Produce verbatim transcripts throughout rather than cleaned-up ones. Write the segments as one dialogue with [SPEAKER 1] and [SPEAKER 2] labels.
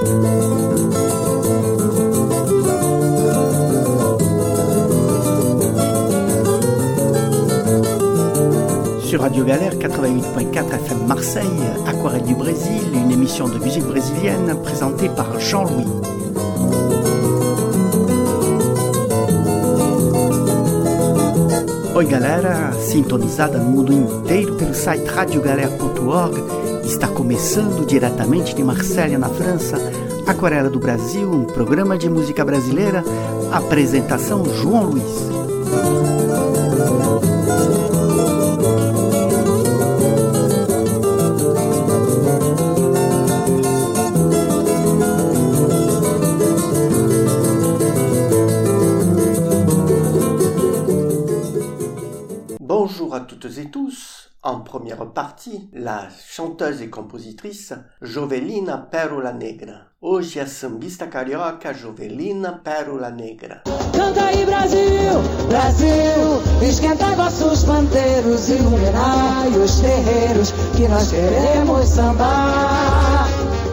[SPEAKER 1] Sur Radio Galère quatre-vingt-huit point quatre F M Marseille, Aquarelle du Brésil, une émission de musique brésilienne présentée par Jean-Louis. Oi galera, sintonizada no mundo inteiro pelo site radio galera ponto org, está começando diretamente de Marselha, na França, Aquarela do Brasil, um programa de música brasileira, apresentação João Luiz. Bonjour à toutes et tous. En première partie, la chanteuse et compositrice Jovelina Pérola Negra. Hoje a sambista carioca Jovelina Pérola Negra.
[SPEAKER 2] Canta aí Brasil, Brasil, esquentai vossos pandeiros, iluminai os terreiros, que nós queremos sambar.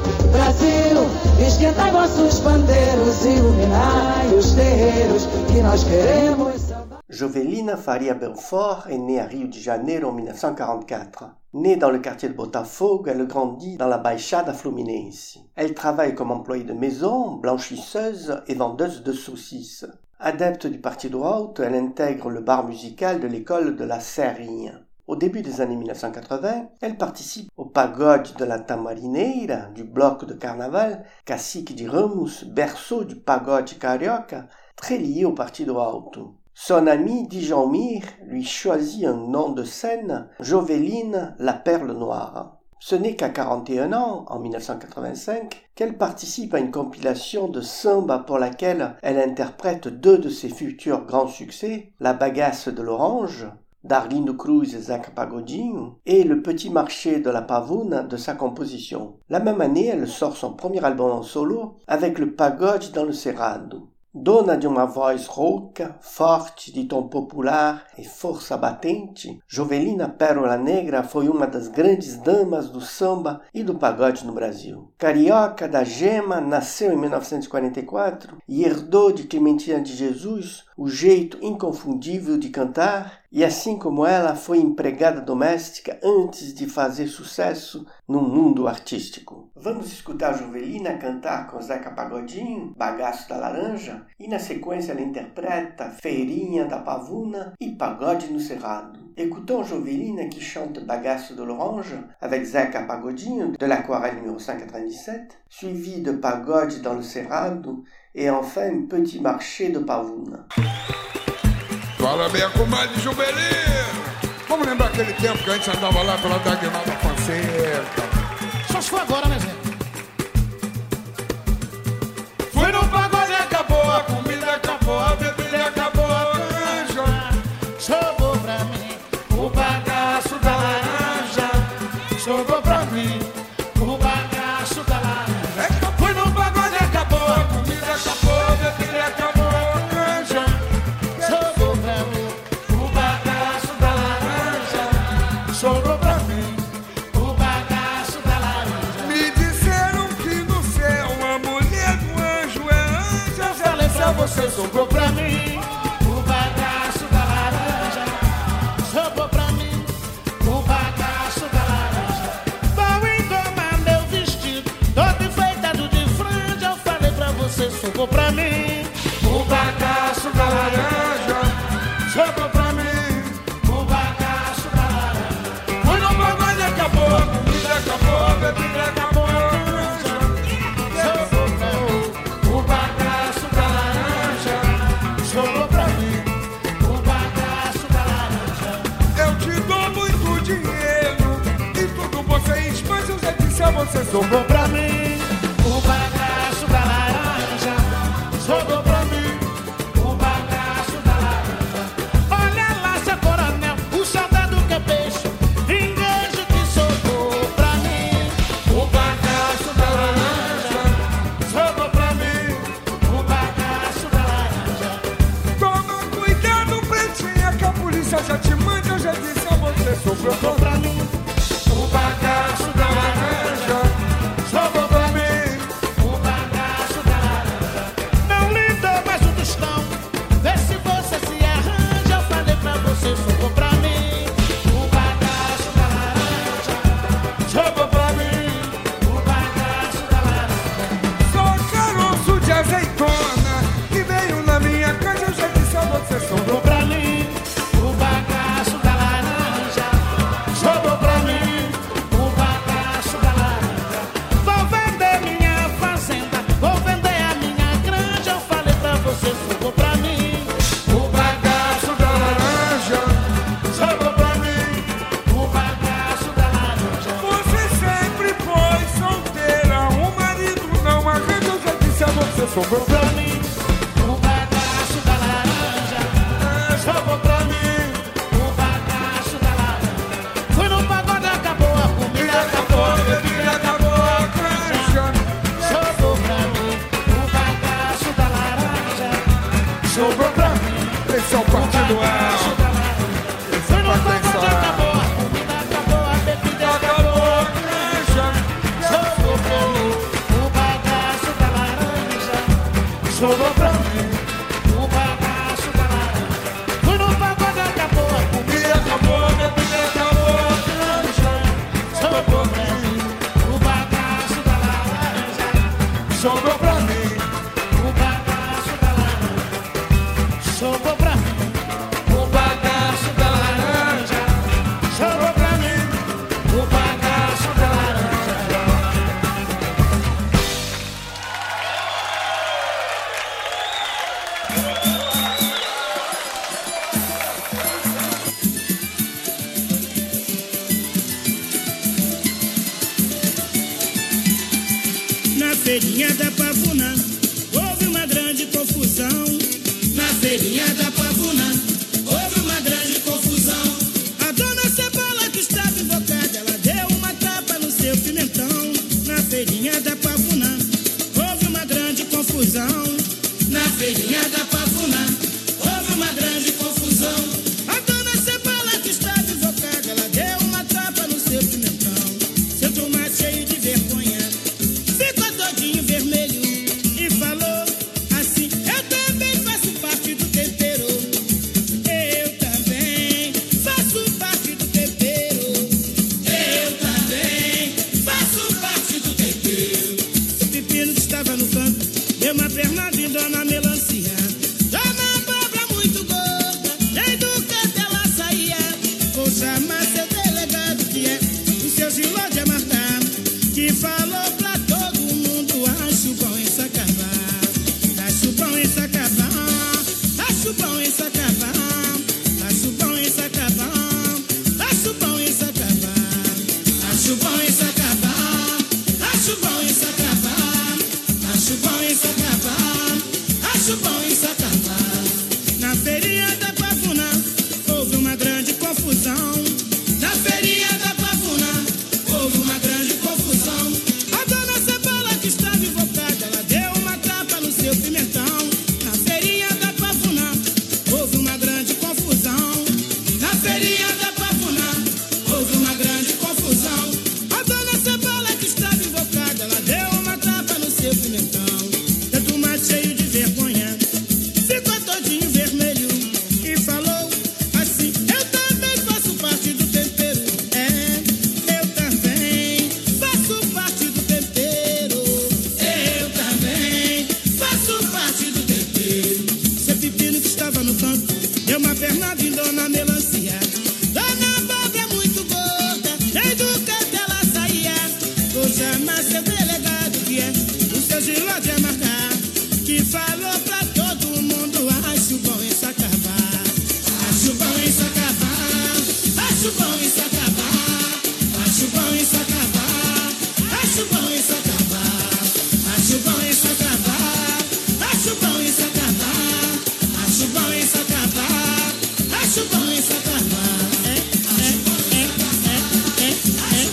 [SPEAKER 2] Brasil, esquentai vossos pandeiros, iluminai os terreiros, que nós queremos sambar.
[SPEAKER 1] Jovelina Faria Belfort est née à Rio de Janeiro en dix-neuf cent quarante-quatre. Née dans le quartier de Botafogo, elle grandit dans la Baixada Fluminense. Elle travaille comme employée de maison, blanchisseuse et vendeuse de saucisses. Adepte du Partido Alto, elle intègre le bar musical de l'école de la Serrinha. Au début des années dix-neuf cent quatre-vingts, elle participe au pagode de la Tamarineira, du bloc de carnaval, Cacique de Ramos, berceau du pagode carioca, très lié au Partido Alto. Son ami Djalmir lui choisit un nom de scène, Joveline la Perle Noire. Ce n'est qu'à quarante et un ans, en dix-neuf cent quatre-vingt-cinq, qu'elle participe à une compilation de samba pour laquelle elle interprète deux de ses futurs grands succès, La Bagasse de l'Orange, d'Arlindo Cruz et Zeca Pagodinho, et Le Petit Marché de la Pavuna de sa composition. La même année, elle sort son premier album en solo avec le Pagode dans le Cerrado. Dona de uma voz rouca, forte, de tom popular e força batente, Jovelina Pérola Negra foi uma das grandes damas do samba e do pagode no Brasil. Carioca da Gema, nasceu em mil novecentos e quarenta e quatro e herdou de Clementina de Jesus o jeito inconfundível de cantar, e assim como ela foi empregada doméstica antes de fazer sucesso no mundo artístico. Vamos escutar Jovelina cantar com Zeca Pagodinho, Bagaço da Laranja, e na sequência ela interpreta Feirinha da Pavuna e Pagode no Cerrado. Écoutons Jovelina qui chante Bagaço de l'Orange avec Zeca Pagodinho de l'Aquarelle numéro cent quatre-vingt-dix-sept, suivi de Pagode dans le Cerrado et enfin un Petit Marché de Pavuna.
[SPEAKER 3] Fala bem a comadre Jovelina. Vamos lembrar aquele tempo que a gente andava lá pela Dagnada Fonseca.
[SPEAKER 4] Só se for agora, né, gente?
[SPEAKER 3] Fui no pagode, acabou, a comida acabou, a bebida acabou, a canja.
[SPEAKER 4] Sobrou pra mim o bagaço da laranja. Sobrou pra mim o bagaço da laranja.
[SPEAKER 3] Fui no pagode, acabou, a comida acabou, a bebida acabou, a canja.
[SPEAKER 4] Sobrou pra mim o bagaço da laranja. Sobrou pra mim o bagaço da laranja.
[SPEAKER 3] Me disseram que no céu a mulher do anjo é anja.
[SPEAKER 4] Eu falei pra você, sobrou pra mim o bagaço da laranja. Sobrou pra mim o bagaço da laranja. Vou engomar meu vestido, todo enfeitado de franja. Eu falei pra você, sobrou pra mim o bagaço da laranja. Sobrou pra mim o bagaço da laranja.
[SPEAKER 3] Fui no pagode, acabou, a comida acabou, a bebida acabou, a canja.
[SPEAKER 4] Sobrou pra mim o bagaço da laranja. Sobrou pra mim o bagaço da laranja.
[SPEAKER 3] Eu te dou muito dinheiro e tudo vocês, mas eu já disse a você, sobrou
[SPEAKER 4] Sobrou pra mim o bagaço da laranja. Sobrou
[SPEAKER 3] sobrou pra mim
[SPEAKER 4] o bagaço da laranja. Sobrou pra mim o bagaço da laranja. Fui no pagode, acabou a comida, acabou a bebida, acabou a canja. Sobrou pra mim o bagaço da laranja.
[SPEAKER 3] Sobrou pra mim. Esse é o partido A.
[SPEAKER 4] Fui no pagode, acabou a comida, acabou a bebida, acabou a canja. Sobrou pra mim o bagaço da laranja. Sobrou pra mim o bagaço da laranja. Fui no pagode, acabou a comida, acabou a bebida, acabou a canja. Sobrou pra mim o bagaço da laranja.
[SPEAKER 3] Sobrou pra mim.
[SPEAKER 4] O bagaço da laranja. Sobrou pra mim o bagaço da laranja. Sobrou pra mim o bagaço da laranja.
[SPEAKER 5] Na feirinha da Pavuna houve uma grande confusão. Na feirinha da Pavuna houve uma grande confusão. A dona Cebola que estava invocada, ela deu uma tapa no seu pimentão. Na feirinha da Pavuna houve uma grande confusão. Na feirinha da Pavuna houve uma grande confusão. A dona Cebola que estava invocada, ela deu uma tapa no seu pimentão. Seu tomate cheio de vergonha ficou todinho vermelho e falou assim: eu também faço parte do tempero. Eu também faço parte do tempero. Eu também faço parte do tempero. O pepino que estava no canto deu uma pernada em Dona Melancia. Dona Abóbora muito gorda, nem do canto ela saía. Vou chamar seu delegado, que é o seu Giló de Amartar, que falou pra todo mundo: acho bom isso acabar, acho bom isso acabar, acho bom isso acabar, acho bom isso acabar, acho bom isso acabar, acho bom isso acabar, acho bom isso acabar, acho bom isso acabar, acho bom isso acabar. Na feirinha da Pavuna houve uma grande confusão. Na feirinha da Pavuna houve uma grande confusão. A dona Cebola que estava invocada, ela deu uma tapa no seu pimentão. Na feirinha da Pavuna houve uma grande confusão. Na feirinha da Pavuna houve uma grande confusão. A dona Cebola que estava invocada, ela deu uma tapa no seu pimentão. Seu tomate cheio de vergonha ficou todinho vermelho e falou assim: eu também faço parte do tempero. É, eu também faço parte do tempero. Eu também faço parte do tempero. Seu pepino que estava no canto deu uma pernada em Dona Melancia. Dona Abóbora muito gorda, nem do canto ela saía. Vou chamar seu delegado, que é o seu Giló de Amarcar, que falou pra todo mundo: acho bom isso acabar, acho bom isso acabar, acho bom isso acabar, acho bom isso acabar, acho bom isso acabar, acho bom isso acabar, acho bom isso acabar, acho bom isso acabar, acho bom isso acabar. É, é, é, é, é, é,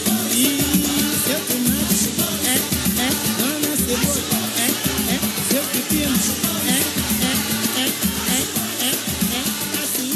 [SPEAKER 5] e seu tomate, é, é, Dona Cebola, é, é, seu pepino, é, é, é, é, é, é, assim,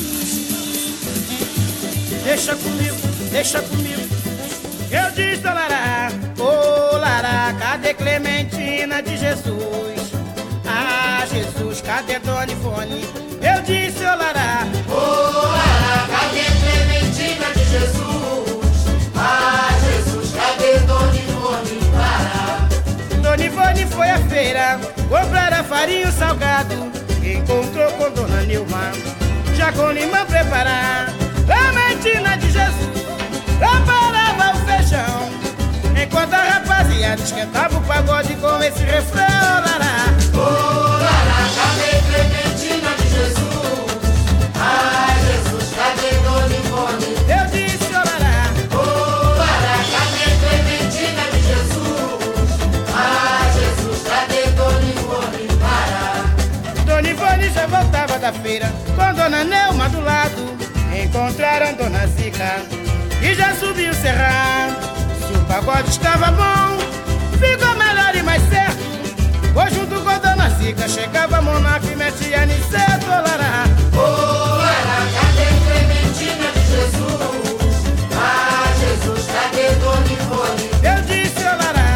[SPEAKER 5] é.
[SPEAKER 4] Deixa comigo, deixa comigo. Eu disse, ô Lará, ô Lará, cadê Clementina de Jesus? Ah, Jesus, cadê Dona Ivone? Eu disse, ô Lará,
[SPEAKER 6] Ô Lara, cadê Clementina de Jesus? Ah, Jesus, cadê Dona Ivone? Lara,
[SPEAKER 4] Dona Ivone foi à feira comprar a farinha e o salgado. Encontrou com Dona Nilma, já com limão preparar. Clementina de Jesus preparava o feijão, enquanto a rapaziada esquentava o pagode com esse refrão. Lará,
[SPEAKER 6] ô Lara, cadê Clementina de Jesus? Ah, Jesus, cadê Dona Ivone?
[SPEAKER 4] eu disse, ô Lará,
[SPEAKER 6] Ô Lara, cadê Clementina de Jesus? Ah, Jesus, cadê Dona Ivone?
[SPEAKER 4] da feira, com Dona Neuma do lado, encontraram Dona Zica e já subiu o cerrado. Se o pagode estava bom, ficou melhor e mais certo. Pois junto com Dona Zica chegava Monarca e metia Niceto, lará.
[SPEAKER 6] Ô, lará, cadê Clementina de Jesus? Ah, Jesus, cadê Dona Ivone?
[SPEAKER 4] Eu disse, ô lará.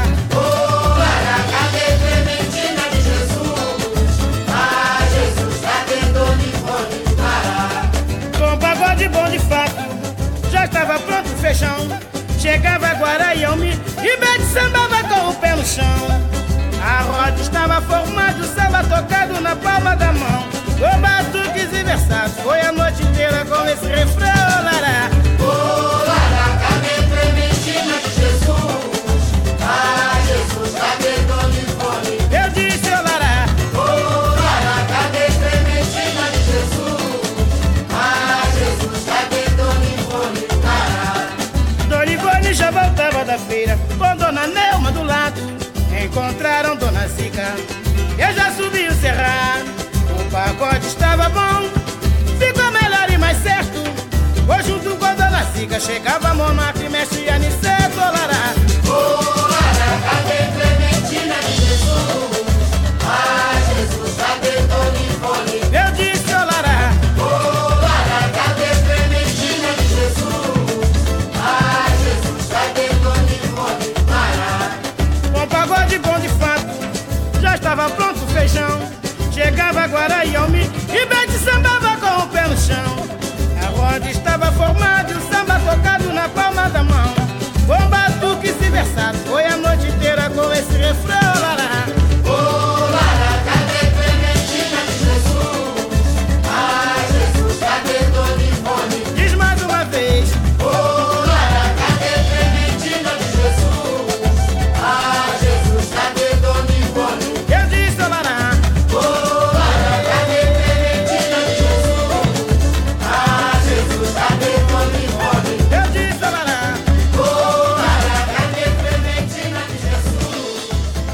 [SPEAKER 6] Ô, lará, cadê Clementina de Jesus? Ah, Jesus, cadê Dona Ivone? Lará.
[SPEAKER 4] Com pagode bom de fato, já estava pronto o feijão. Chegava Guaraião-me e Bete sambava com o pé no chão. A roda estava formada, o samba tocado na palma da mão. Com batuques e versados, foi a noite inteira com esse refrão, lará.
[SPEAKER 6] Ô, lará, cadê Clementina de Jesus? Ah, Jesus, cadê Dona Ivone?
[SPEAKER 4] Eu disse, ô lará.
[SPEAKER 6] Ô, lará, cadê Clementina de Jesus? Ah, Jesus, cadê Dona Ivone? Lará.
[SPEAKER 4] Dona Ivone já voltava da feira, com Dona Neuma do lado. Encontraram Dona Zica, eu já subi o cerrado. O pagode estava bom, ficou melhor e mais certo. Pois junto com Dona Zica chegava Monarca e mexia Niceto, lará.
[SPEAKER 6] Ô, lará, cadê Clementina de Jesus? Ah, Jesus, cadê Dona Ivone?
[SPEAKER 4] Eu disse, ô lará.
[SPEAKER 6] Ô, lará, cadê Clementina de Jesus? Ah, Jesus, cadê Dona Ivone? Lará.
[SPEAKER 4] Com pagode bom de fato, já estava pronto o feijão. Chegava Guaraião-me e Bete sambava com o pé no chão. A roda estava formada e o samba tocado na palma da mão. Com batuques e versados, foi a noite inteira com esse refrão, lará.
[SPEAKER 6] Ô, lará, cadê Clementina de Jesus? Ah, Jesus, cadê Dona Ivone?
[SPEAKER 4] Diz mais uma vez.
[SPEAKER 6] Ô, lará, cadê Clementina de Jesus? Ah, Jesus, cadê Dona Ivone?
[SPEAKER 4] Eu disse, ô lará.
[SPEAKER 6] Ô, lará, cadê Clementina de Jesus? Ah, Jesus, cadê Dona Ivone?
[SPEAKER 4] Eu disse, ô lará.
[SPEAKER 6] Ô, lará, cadê Clementina de Jesus?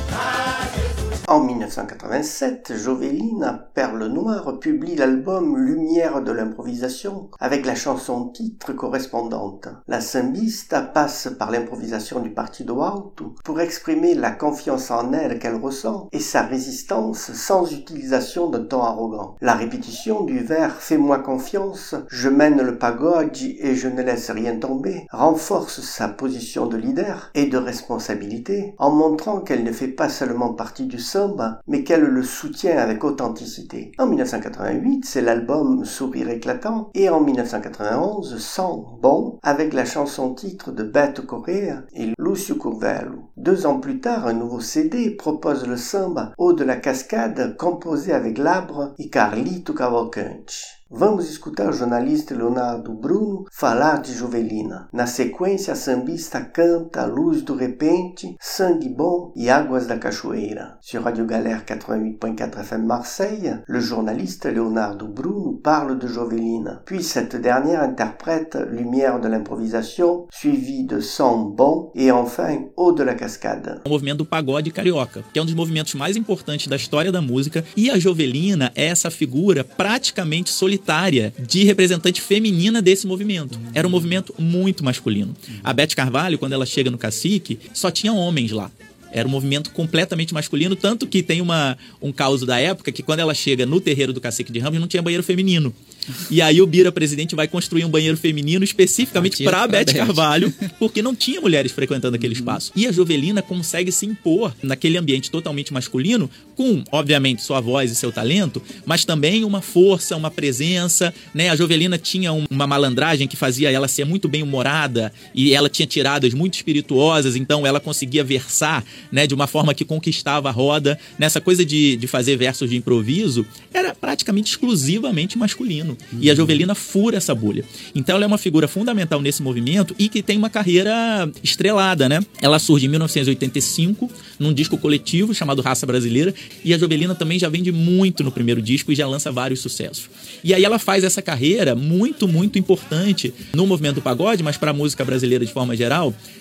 [SPEAKER 6] Ah, Jesus.
[SPEAKER 1] En mille neuf cent quatre-vingt-sept, Jovelina, Perle Noire, publie l'album Lumière de l'improvisation avec la chanson-titre correspondante. La sambista passe par l'improvisation du Partido Alto pour exprimer la confiance en elle qu'elle ressent et sa résistance sans utilisation d'un ton arrogant. La répétition du vers « Fais-moi confiance, je mène le pagode et je ne laisse rien tomber » renforce sa position de leader et de responsabilité en montrant qu'elle ne fait pas seulement partie du samba, mais qu'elle le soutient avec authenticité. En mille neuf cent quatre-vingt-huit, c'est l'album Sourire éclatant et en mille neuf cent quatre-vingt-onze, Sang Bon avec la chanson-titre de Beto Correa et Lúcio Curvelo. Deux ans plus tard, un nouveau C D propose le samba Haut de la Cascade composé avec Labre e Carlito Cavalcante. Vamos escutar o jornalista Leonardo Bruno falar de Jovelina. Na sequência, a sambista canta A Luz do Repente, Sangue Bom e Águas da Cachoeira. Sur Radio Galère quatre-vingt-huit point quatre F M Marseille, le journaliste Leonardo Bruno parle de Jovelina. Puis cette dernière interprète Lumière de l'improvisation, suivi de Sang Bon et enfin Haut de la Cascade.
[SPEAKER 7] O movimento do pagode carioca, que é um dos movimentos mais importantes da história da música, e a Jovelina é essa figura praticamente solitária de representante feminina desse movimento. Era um movimento muito masculino. A Bete Carvalho, quando ela chega no Cacique, só tinha homens lá. Era um movimento completamente masculino, tanto que tem uma, um caos da época que quando ela chega no terreiro do Cacique de Ramos não tinha banheiro feminino. E aí o Bira, presidente, vai construir um banheiro feminino especificamente para a Bete Carvalho, porque não tinha mulheres frequentando aquele espaço. E a Jovelina consegue se impor naquele ambiente totalmente masculino com, obviamente, sua voz e seu talento, mas também uma força, uma presença, né? A Jovelina tinha um, uma malandragem que fazia ela ser muito bem humorada e ela tinha tiradas muito espirituosas, então ela conseguia versar, né, de uma forma que conquistava a roda. Nessa coisa de, de fazer versos de improviso, era praticamente exclusivamente masculino. Uhum. E a Jovelina fura essa bolha. Então ela é uma figura fundamental nesse movimento e que tem uma carreira estrelada, né? Ela surge em mil novecentos e oitenta e cinco, num disco coletivo chamado Raça Brasileira, e a Jovelina também já vende muito no primeiro disco e já lança vários sucessos. E aí ela faz essa carreira muito, muito importante no movimento do pagode, mas para a música brasileira de forma geral,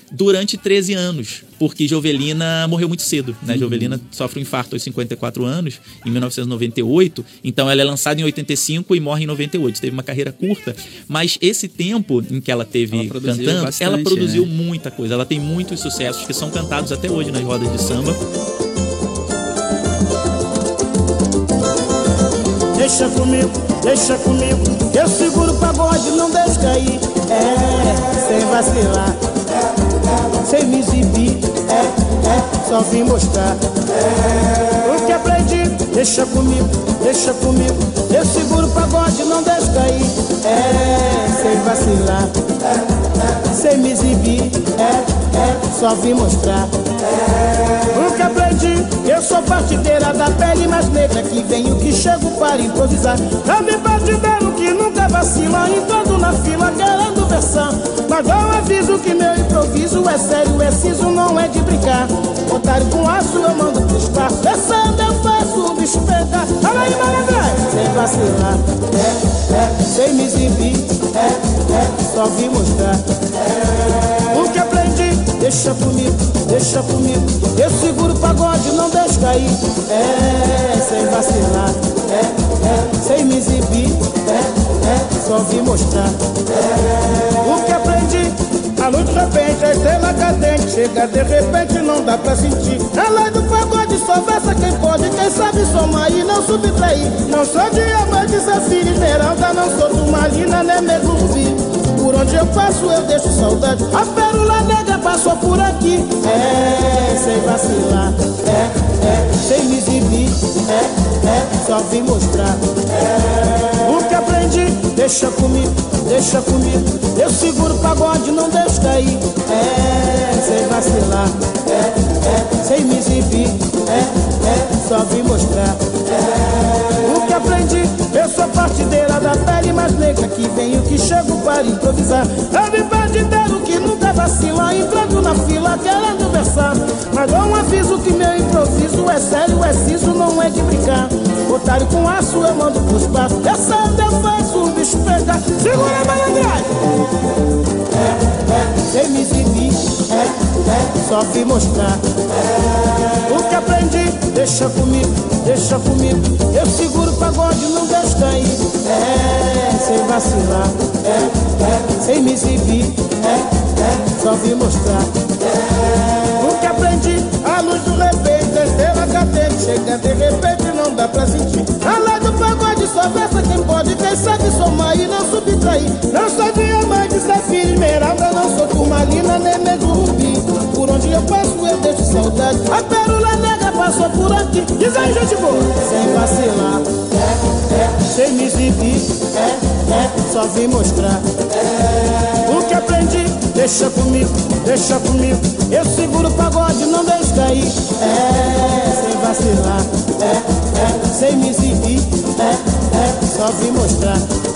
[SPEAKER 7] durante treze anos, porque Jovelina morreu muito cedo, né? Uhum. Jovelina sofre um infarto aos cinquenta e quatro anos, em mil novecentos e noventa e oito, então ela é lançada em oitenta e cinco e morre em noventa e oito. Teve uma carreira curta, mas esse tempo em que ela teve ela cantando, bastante, ela produziu né? muita coisa. Ela tem muitos sucessos que são cantados até hoje nas rodas de samba.
[SPEAKER 5] Deixa comigo, deixa comigo, eu seguro o pagode, não deixo cair. É, sem vacilar, sem me exibir, é, é, só vim mostrar. É, o que aprendi, deixa comigo, deixa comigo, eu seguro o pagode, não deixo cair. É, sem vacilar, é, é, sem me exibir, é, é, só vim mostrar. É, o que aprendi, eu sou partideira da pele mais negra, que venho que chego para improvisar. Também partideiro que nunca vacila, entrando na fila querendo versão. Mas não aviso que meu improviso é sério, é ciso, não é de brincar. Otário com aço eu mando pro espaço, pensando eu faço o bicho pegar. Fala aí, malandrai, sem vacilar, é, é, sem me exibir, é, é, só vim mostrar. É, o que aprendi, deixa comigo, deixa comigo, eu seguro o pagode, não deixo cair. É, sem vacilar, é, é, sem me exibir, é, é, só vim mostrar. É, o que aprendi, a luz de repente, a estrela cadente, chega de repente, não dá pra sentir. A lei do pagode só versa quem pode, quem sabe somar e não subtrair. Não sou diamante, safira, esmeralda, não sou turmalina, nem mesmo rubi. Por onde eu passo eu deixo saudade, a pérola negra passou por aqui. É, sem vacilar, é, é, sem me exibir, é, é, só vim mostrar. É, o que aprendi, deixa comigo, deixa comigo, eu seguro o pagode, não deixo cair. É, sem vacilar, é, é, sem me exibir, é, é, só vim mostrar. É, o que aprendi, eu sou partideira da pele mais negra, que venho que chego para improvisar. Eu me partideiro que nunca vacila, entrando na fila querendo versar. Mas dou um aviso que meu improviso é sério, é ciso, não é de brincar. Otário com aço eu mando pro espaço, pensando eu faço o bicho pegar. Segura a malandragem, é, é, sem me exibir, é, é, só vim mostrar. É, o que aprendi, deixa comigo, deixa comigo, eu seguro o pagode, não deixo cair. É, sem vacilar, é, é, sem me exibir, é, é, só vim mostrar. É, o que aprendi, a luz do repente, a estrela cadente, chega de repente, não dá pra sentir. A lei do pagode só versa quem pode, quem sabe somar e não subtrair. Não sou diamante, safira, esmeralda, não sou turmalina, nem mesmo rubi. Por onde eu passo eu deixo saudade, a pérola negra passou por aqui. Diz aí, gente boa, sem vacilar, é, é, sem me exibir, é, é, só vim mostrar. É, o que aprendi, deixa comigo, deixa comigo, eu seguro o pagode, não deixo cair. É, sem vacilar, é, é, sem me exibir, é, é, só vim mostrar.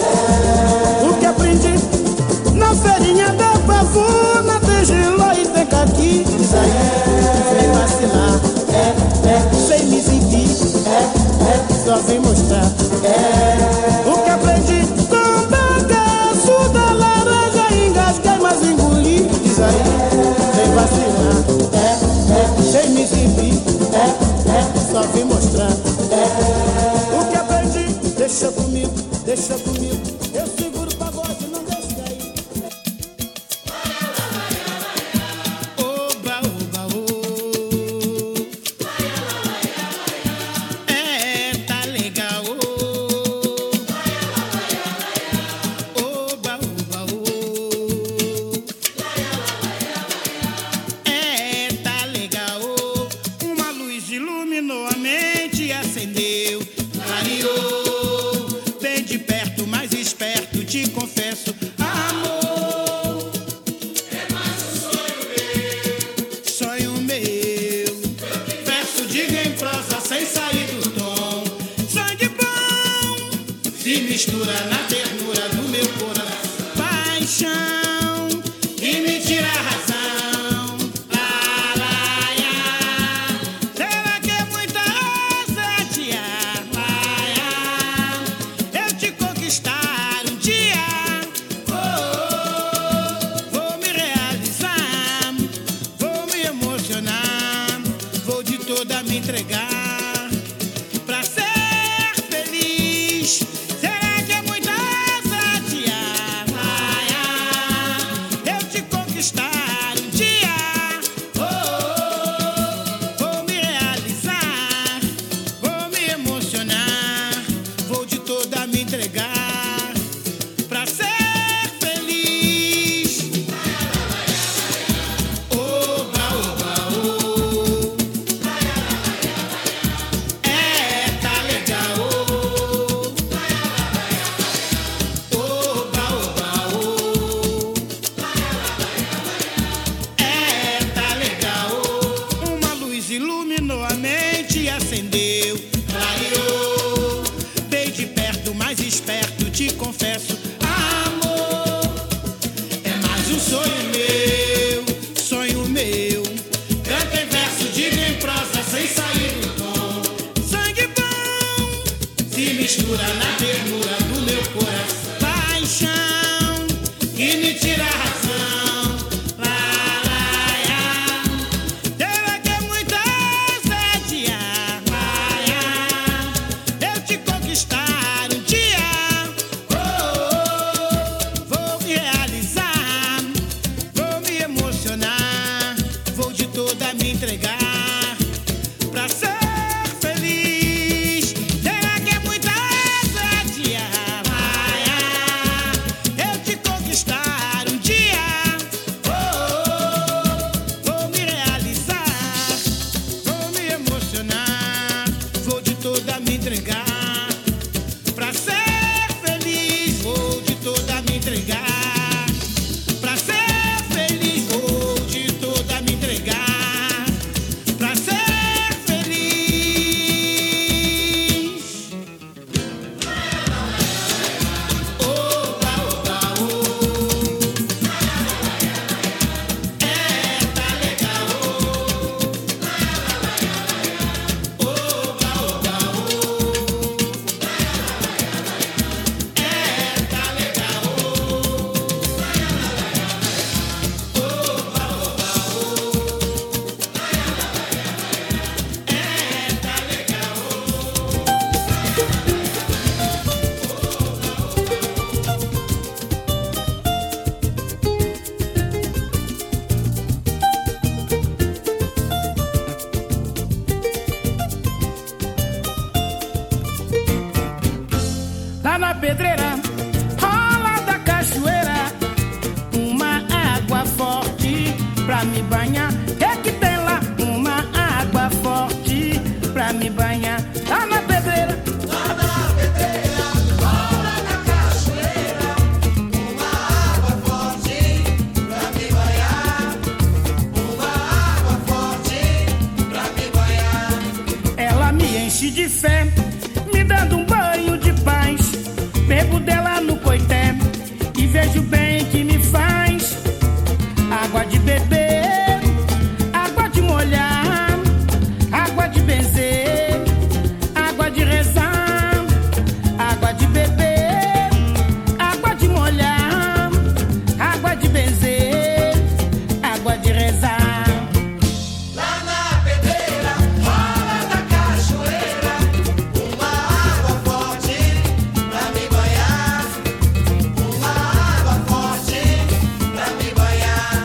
[SPEAKER 5] É, o que aprendi, na feirinha da pavuna tem giló e tem caqui. Diz aí, sem vacilar, é, é, sem me exibir, é, é, só vim mostrar. É, o que aprendi, com bagaço da laranja, engasguei, mas engoli. Diz aí, sem vacilar, é, é, sem me exibir, é, é, só vim mostrar. É, o que aprendi, deixa comigo, deixa comigo, eu seguro o pagode, não deixo cair.
[SPEAKER 4] Oba, oba, oh. É, tá legal, oh. Oba, oba, oh. É, tá legal, oh. Uma luz iluminou a mente e acendeu, clareou. Bem de perto, mais esperto, te confesso, amor. É mais um sonho meu, sonho meu. Verso diga em prosa sem sair do tom. Sangue bom se mistura na ternura do meu coração. Paixão que me tira a razão. Laraia, será que é muita ousadia? Laia, eu te conquistar um dia. Oh, oh, vou me realizar.
[SPEAKER 5] pedreira, rola da cachoeira, uma água forte pra me banhar. Que que tem lá? Uma água forte pra me banhar. Lá na pedreira,
[SPEAKER 6] Lá na pedreira, rola da cachoeira, uma água forte pra me banhar. Uma água forte pra me banhar.
[SPEAKER 5] ela me enche de fé, me dando um banho de paz. Bebo dela no coité e vejo bem que me faz. Água de beber, água de molhar, água de benzer, água de rezar. Água de beber, água de molhar, água de benzer, água de rezar.
[SPEAKER 6] Lá na pedreira, rola da cachoeira, uma água forte pra me banhar. Uma água forte pra me banhar.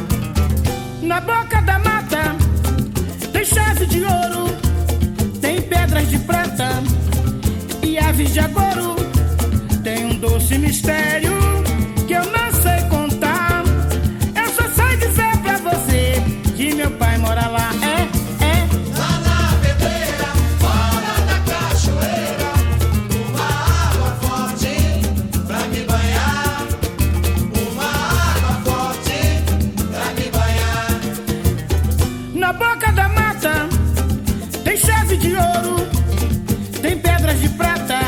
[SPEAKER 5] Na boca da mata tem chave de ouro, tem pedras de prata e aves de agouro. Tem um doce mistério que eu não sei contar. Eu só sei dizer pra você que meu pai mora lá. É, é.
[SPEAKER 6] Lá na pedreira, rola da cachoeira, uma água forte pra me banhar. Uma água forte pra me banhar.
[SPEAKER 5] Na boca da mata tem chave de ouro, tem pedras de prata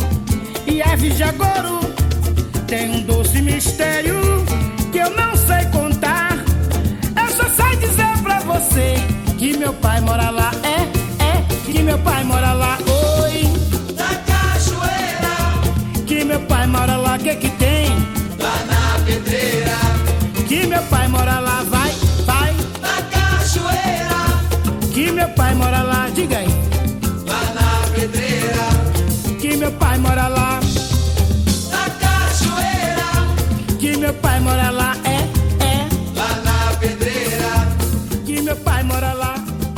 [SPEAKER 5] e aves de agouro. Tem um doce mistério que eu não sei contar. Eu só sei dizer pra você que meu pai mora lá. É, é, que meu pai mora lá. Oi,
[SPEAKER 6] Da cachoeira,
[SPEAKER 5] que meu pai mora lá. Que que tem?
[SPEAKER 6] lá na pedreira.
[SPEAKER 5] Que meu pai mora lá. Vai, vai,
[SPEAKER 6] Da cachoeira,
[SPEAKER 5] que meu pai mora lá. Diga aí.
[SPEAKER 6] lá na pedreira.
[SPEAKER 5] Que meu pai mora lá.
[SPEAKER 6] Da cachoeira,
[SPEAKER 5] Que meu pai mora lá. É, é,
[SPEAKER 6] lá na pedreira.
[SPEAKER 5] que meu pai mora lá.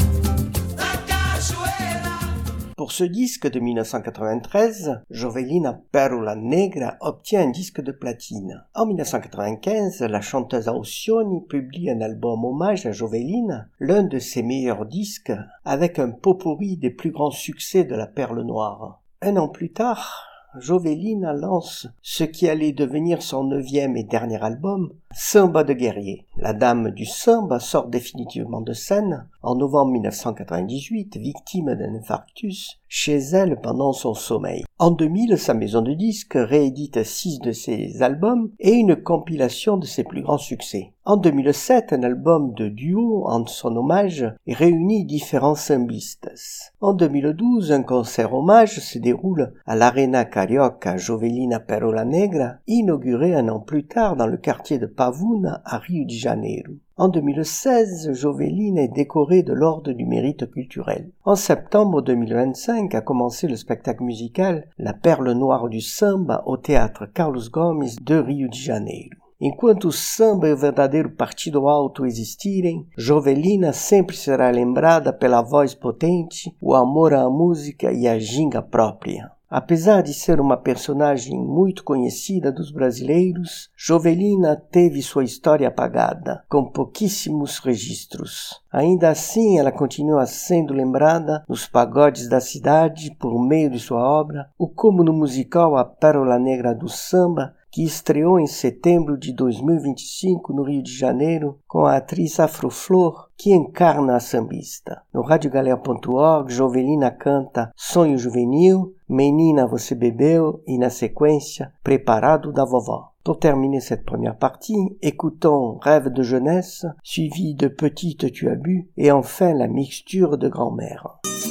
[SPEAKER 6] Da cachoeira.
[SPEAKER 1] Pour ce disque de mille neuf cent quatre-vingt-treize, Jovelina Pérola Negra obtient un disque de platine. En mille neuf cent quatre-vingt-quinze, la chanteuse Alcione publie un album hommage à Jovelina, l'un de ses meilleurs disques, avec un pot-pourri des plus grands succès de la Perle Noire. Un an plus tard, Jovelina lance ce qui allait devenir son neuvième et dernier album, Samba de guerrier. La dame du samba sort définitivement de scène en novembre mille neuf cent quatre-vingt-dix-huit, victime d'un infarctus chez elle pendant son sommeil. En deux mille, sa maison de disques réédite six de ses albums et une compilation de ses plus grands succès. En deux mille sept, un album de duo en son hommage réunit différents sambistes. En deux mille douze, un concert hommage se déroule à l'Arena Carioca Jovelina Pérola Negra, inauguré un an plus tard dans le quartier de Pavuna à Rio de Janeiro. En deux mille seize, Jovelina est décorée de l'Ordre du Mérite culturel. En septembre deux mille vingt-cinq a commencé le spectacle musical La Perle Noire du Samba au théâtre Carlos Gomes de Rio de Janeiro. Enquanto o samba e o verdadeiro partido alto existirem, Jovelina sempre será lembrada pela voz potente, o amor à música e a ginga própria. Apesar de ser uma personagem muito conhecida dos brasileiros, Jovelina teve sua história apagada, com pouquíssimos registros. Ainda assim, ela continua sendo lembrada nos pagodes da cidade por meio de sua obra, ou como no musical A Pérola Negra do Samba, que estreou em setembro de dois mil e vinte e cinco no Rio de Janeiro com a atriz Afroflor, que encarna a sambista. No rádio galera ponto org, Jovelina canta Sonho Juvenil, Menina Você Bebeu e, na sequência, Preparado da Vovó. Pour terminer cette première partie, écoutons Rêve de jeunesse, suivi de Petite tu as bu, et enfin la mixture de grand-mère.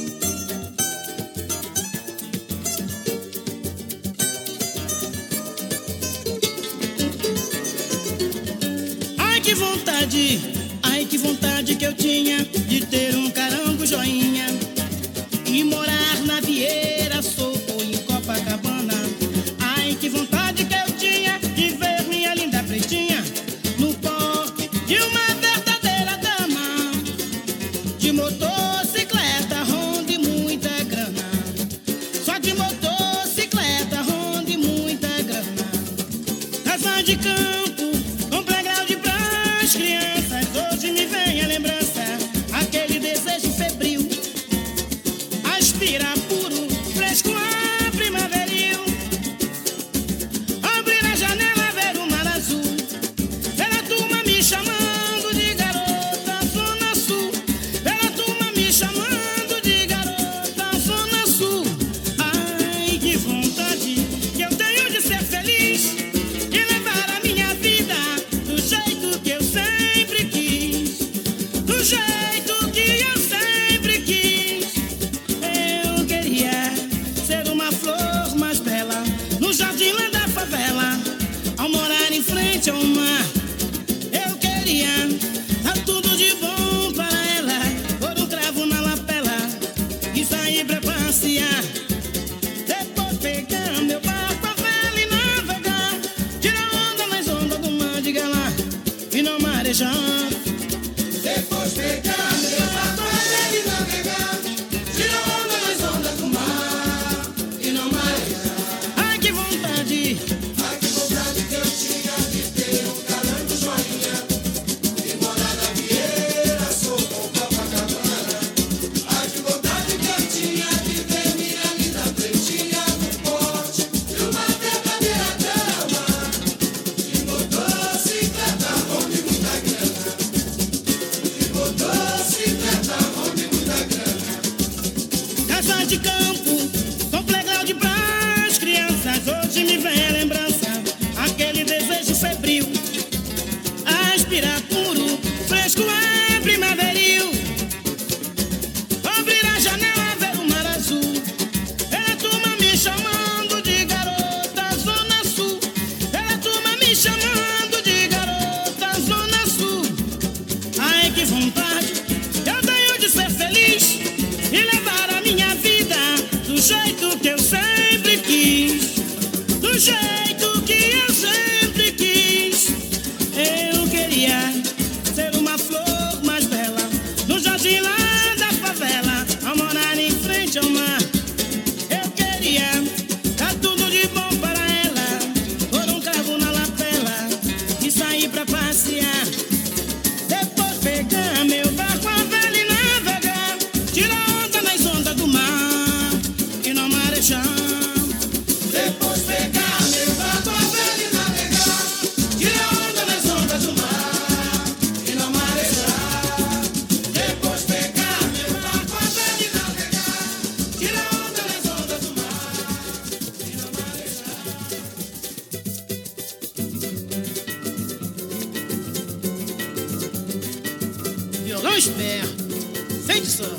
[SPEAKER 5] Ai que vontade, ai que vontade que eu tinha de ter um carango joinha e morar na Vieira Solto em Copacabana. Ai que vontade que eu tinha de ver minha linda pretinha no porte de uma verdadeira dama, de motocicleta, ronde muita grana, só de motocicleta, ronde muita Aspira puro, fresco ar primaveril. Abrir a janela, ver o mar azul. Ver a turma me chamando de garota Zona Sul. Ver a turma me chamando de garota Zona Sul. Ai, que vontade que eu tenho de ser feliz e levar a minha vida do jeito que eu sempre quis. Do jeito que eu sempre quis. Eu queria ser uma flor mais bela no jardim lá da favela, ao morar em frente ao mar. Eu queria dar tudo de bom para ela, pôr um cravo na lapela e sair pra passear. Depois pegar meu barco a vela e navegar, tirar onda nas ondas do mar, diga lá, e não marejar. Depois pegar meu barco a vela e navegar, tirar onda nas ondas do mar, e não marejar. Ai, que vontade, ai, que vontade que eu tinha de ter um calango joinha e morar na Vieira, sou com Copacabana. Ai, que vontade que eu tinha de ver minha linda pretinha no porte de uma verdadeira dama de motocicleta, mão de muita grana. De motocicleta, mão de muita grana. Casa de campo, com playground pras crianças, hoje me vem a lembrança, aquele desejo febril. Aspirar puro, fresco ar primaveril. Abrir a janela, ver o mar azul. Ver a turma me chamando de garota Zona Sul. Ver a turma me chamando de garota Zona Sul. Ai, que vontade eu tenho de ser feliz e levar a minha vida do jeito que eu sempre quis. Do jeito que eu sempre quis. Eu queria ser uma flor mais bela no jardim lá da favela, ao morar em frente ao mar. Eu queria dar tudo de bom para ela, pôr um cravo na lapela e sair pra passear. Depois pegar meu barco a vela e navegar, tirar onda nas ondas do mar e não marejar. Depois pegar meu barco a vela e navegar, tirar onda nas ondas do mar e não marejar. Depois pegar meu barco a vela e navegar, tirar onda nas ondas do mar e não marejar. Violão esperto, feitiço.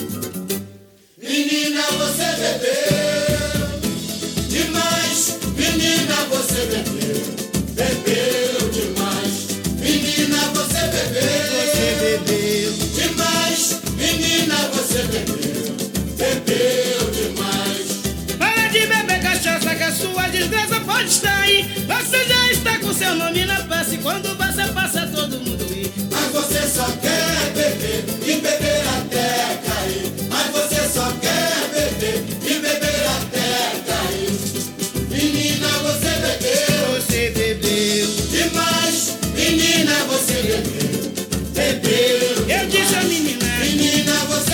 [SPEAKER 6] Menina, você bebeu demais. Menina, você bebeu, bebeu demais. Menina, você bebeu, bebeu demais. Menina, você bebeu, bebeu demais.
[SPEAKER 5] Para de beber cachaça que a sua desgraça pode estar aí. Você já está com seu nome na face e quando você passa todo mundo ri.
[SPEAKER 6] Mas você só quer beber e beber até cair. Mas você só quer beber e beber até cair. Menina, você bebeu,
[SPEAKER 5] Você bebeu,
[SPEAKER 6] demais. Menina, você bebeu, bebeu
[SPEAKER 5] eu disse a menina.
[SPEAKER 6] Menina, você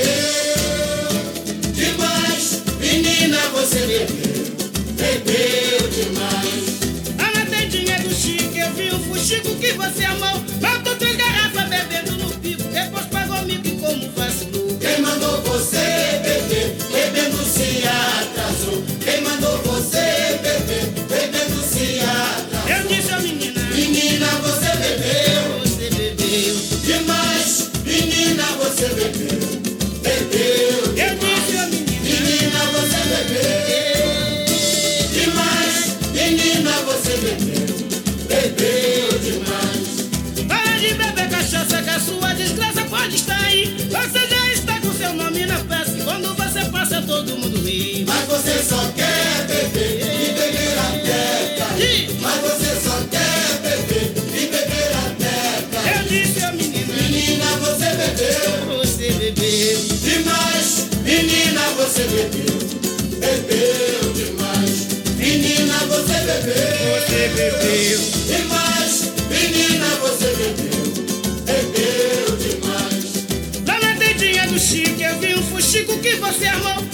[SPEAKER 6] bebeu demais. Menina, você bebeu, bebeu demais.
[SPEAKER 5] Lá na tendinha do Chico eu vi um fuxico que você amou. Matou três garrafas bebendo no pico, depois pagou mico e como vacilou.
[SPEAKER 6] Quem mandou você beber, bebendo se atrasou. Quem mandou você beber, bebendo se atrasou.
[SPEAKER 5] Eu disse a menina.
[SPEAKER 6] Menina, você bebeu
[SPEAKER 5] Você bebeu,
[SPEAKER 6] demais. Menina, você bebeu, bebeu
[SPEAKER 5] eu disse a menina.
[SPEAKER 6] Menina, você bebeu demais. Menina, você bebeu, bebeu demais.
[SPEAKER 5] Para de beber cachaça que a sua desgraça pode estar aí. Você já está com seu nome na festa e quando você passa todo mundo ri.
[SPEAKER 6] Mas você só quer beber e beber até cair. Mas você só quer beber e beber até cair.
[SPEAKER 5] Eu disse a menina.
[SPEAKER 6] Menina, você bebeu
[SPEAKER 5] Você bebeu,
[SPEAKER 6] demais. Menina, você bebeu, bebeu demais. Menina, você bebeu,
[SPEAKER 5] você bebeu.
[SPEAKER 6] demais. Menina, você bebeu, bebeu demais.
[SPEAKER 5] Lá na tendinha do Chico eu vi um fuxico que você armou.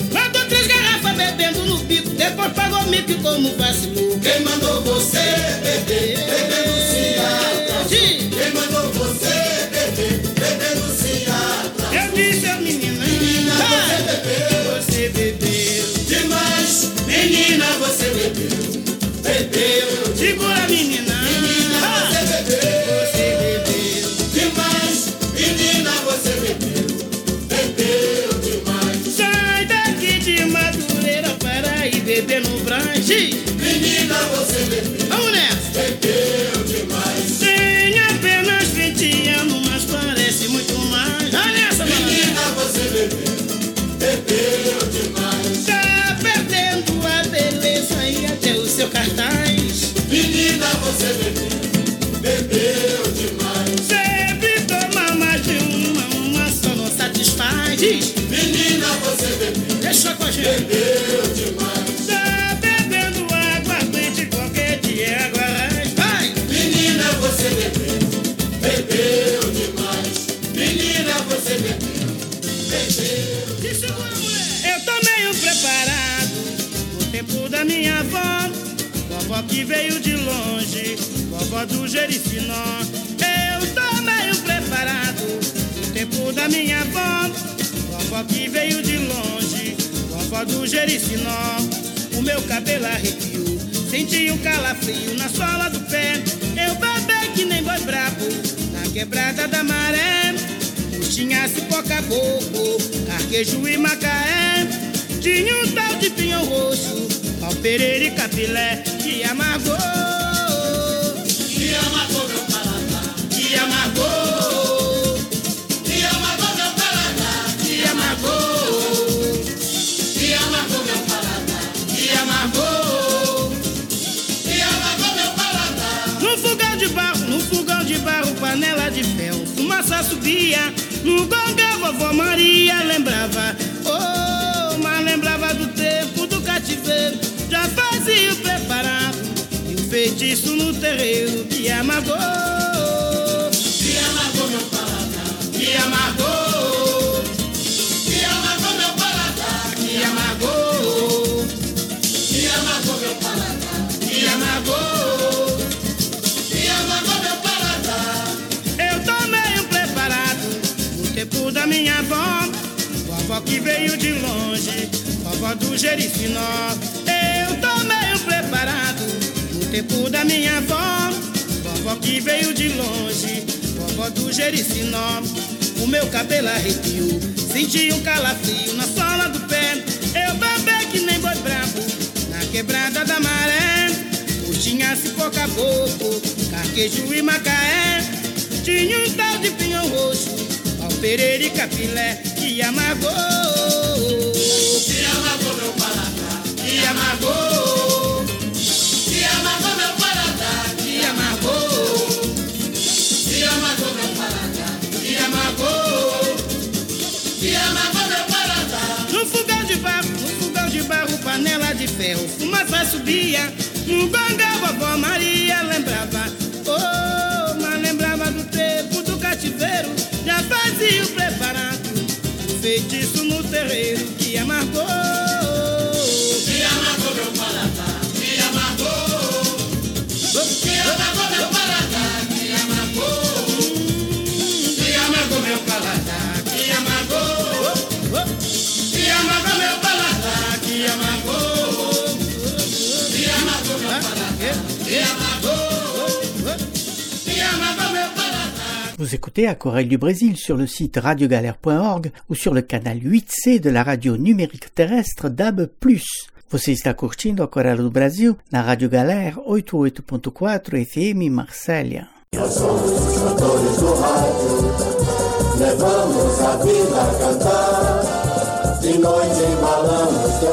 [SPEAKER 5] beber no branche.
[SPEAKER 6] Menina, você bebeu,
[SPEAKER 5] Vamos nessa.
[SPEAKER 6] bebeu demais.
[SPEAKER 5] Tem apenas vinte anos, mas parece muito mais. Olha essa,
[SPEAKER 6] Menina, você bebeu, bebeu demais.
[SPEAKER 5] tá perdendo a beleza e até o seu cartaz.
[SPEAKER 6] Menina, você bebeu, bebeu demais.
[SPEAKER 5] Sempre toma mais de uma, uma só não satisfaz. Diz,
[SPEAKER 6] Menina, você bebeu,
[SPEAKER 5] deixa com a gente.
[SPEAKER 6] bebeu demais.
[SPEAKER 5] Tá bebendo água quente, qualquer dia agora vai.
[SPEAKER 6] Menina, você bebeu, bebeu demais. Menina, você bebeu, bebeu.
[SPEAKER 5] Se segura, mulher. Eu tô meio preparado no tempo da minha avó, vovó que veio de longe, vovó do Jericinó. Eu tô meio preparado no tempo da minha avó, vovó que veio de longe, vovó do Jericinó. O meu cabelo arrepiou, senti um calafrio na sola do pé. Eu babei que nem boi brabo na quebrada da Maré. Tinha cipó caboclo, carquejo e macaé. Tinha um tal de pinhão roxo, pau pereira e capilé, que amargou,
[SPEAKER 6] Que amargou meu paladar,
[SPEAKER 5] que amargou,
[SPEAKER 6] que amargou meu paladar,
[SPEAKER 5] que amargou,
[SPEAKER 6] que amargou meu paladar,
[SPEAKER 5] que amargou.
[SPEAKER 6] que amargou meu paladar.
[SPEAKER 5] No fogão de barro, no fogão de barro, panela de ferro, fumaça subia. No gonga, vovó Maria lembrava, oh, mas lembrava do tempo do cativeiro. Já fazia o preparado e o feitiço no terreiro, que amargou,
[SPEAKER 6] Que amargou meu paladar,
[SPEAKER 5] que amargou,
[SPEAKER 6] que amargou meu paladar,
[SPEAKER 5] que amargou,
[SPEAKER 6] que amargou meu paladar,
[SPEAKER 5] que amargou.
[SPEAKER 6] que amargou meu paladar.
[SPEAKER 5] Eu tô meio preparado no tempo da minha avó, vovó que veio de longe, vovó do Jericinó. Eu tô meio preparado no tempo da minha avó, vovó que veio de longe, vovó do Jericinó. O meu cabelo arrepiou, senti um calafrio na sola do pé. Eu babei que nem boi brabo na quebrada da Maré. Tinha cipó caboclo, carquejo e macaé. Tinha um tal de pinhão roxo, pau pereira e capilé, que amargou,
[SPEAKER 6] Que amargou meu paladar,
[SPEAKER 5] que amargou,
[SPEAKER 6] que amargou meu paladar,
[SPEAKER 5] que amargou,
[SPEAKER 6] que amargou meu paladar,
[SPEAKER 5] que amargou.
[SPEAKER 6] que amargou meu paladar.
[SPEAKER 5] No fogão de barro, no fogão de barro, panela de ferro, fumaça subia. No gonga, vovó Maria lembrava, oh, mas lembrava do tempo do cativeiro. Já fazia o preparado, o feitiço no terreiro, que amargou,
[SPEAKER 6] Que amargou meu paladar, que amargou, que amargou meu paladar, que amargou,
[SPEAKER 5] que amargou meu paladar, que amargou,
[SPEAKER 6] que amargou meu paladar,
[SPEAKER 5] que amargou,
[SPEAKER 6] que amargou meu paladar, que amargou, que amargou meu paladar.
[SPEAKER 8] Vous écoutez Aquarelle du Brésil sur le site radiogalère point org ou sur le canal huit C de la radio numérique terrestre D A B plus. Você está curtindo Aquarelle do Brasil na Rádio Galera oitenta e oito ponto quatro F M Marsella.
[SPEAKER 6] Nós somos os cantores do rádio, levamos a vida a cantar. De noite embalamos teu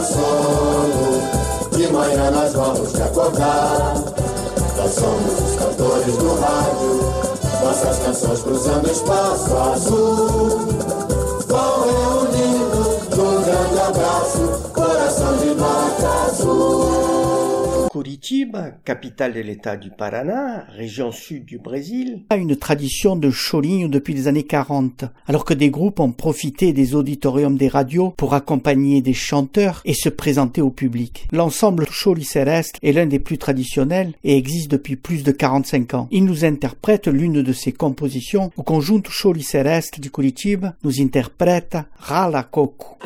[SPEAKER 6] sono, de manhã nós vamos te acordar. Nós somos os cantores do rádio, nossas canções cruzando espaço azul. Vão reunindo num grande abraço, coração de nota azul.
[SPEAKER 1] Curitiba, capitale de l'État du Paraná, région sud du Brésil,
[SPEAKER 8] A une tradition de cholinho depuis les années quarante, alors que des groupes ont profité des auditoriums des radios pour accompagner des chanteurs et se présenter au public. L'ensemble Choli Celeste est l'un des plus traditionnels et existe depuis plus de quarante-cinq ans. Il nous interprète l'une de ses compositions. O conjunto Choli Celeste de Curitiba nous interpreta Rala Coco.